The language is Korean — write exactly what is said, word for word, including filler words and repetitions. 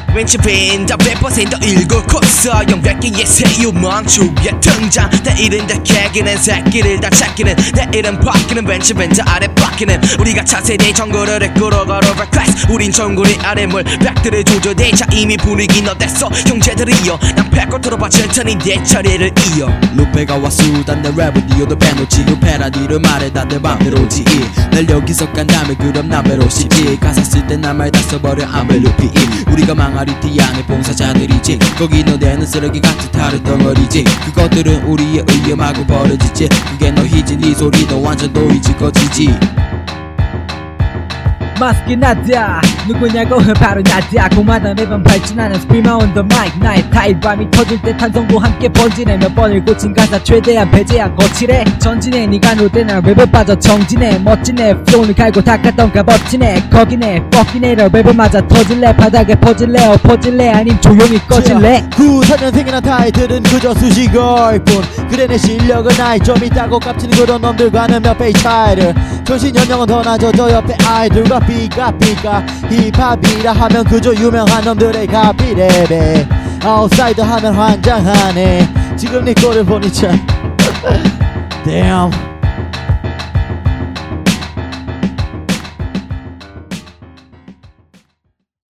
왠지 빈다 백 퍼센트 일곱 코스 영백기의 새유망 주위에 등장 내일은 다 개기는 새끼를 다 찾기는 내일은 바뀌는 벤치 벤치 아래 바뀌는 우리가 차세대 정글을 이끌어가로 request 우린 정글의 아래물 백들을 조져대자 이미 분위기 너댔어 형제들이여 난 패고 들어봐 천천히 내 차례를 이어 루페가 와 수단 내 랩을 이어도 빼놓지 루페라디를 말해다 내 맘대로지 날 여기서 간 다음에 그럼 나 배로시지 가사 쓸 때 나 말 다 써버려 I'm a 루피 우리가 망아리 티양의 봉사자들이지 거기 너네는 쓰레기 같이 다른 덩어리지 그것들은 우리의 의염하고 버려지지 그게 너희지 네 소리도 완전 노이즈 거지지 마스크 나다 누구냐고 바로 나다 공마다 매번 발진하는 스피머 on the mic 나의 타입 밤이 터질 때 탄성도 함께 번지네 몇 번을 고친 가사 최대한 배제한 거칠해 전진해 니가 노래나 랩에 빠져 정진해 멋지네 플로우는 갈고 닦았던 값어치네 거기네 뻑기네라 랩을 맞아 터질래 바닥에 퍼질래 엎어질래 아님 조용히 꺼질래 구사년생이나 타이틀은 그저 수식어일 뿐 그래 내 실력은 나이 좀 있다고 깝치는 그런 놈들과는 몇 배의 차이를 전신 연령은 더 낮아 저 옆에 아이들과 삐까 삐까 힙합이라 하면 그저 유명한 놈들의 가비 랩에 아웃사이더 하면 환장하네 지금 네 꼴을 보니 참 Damn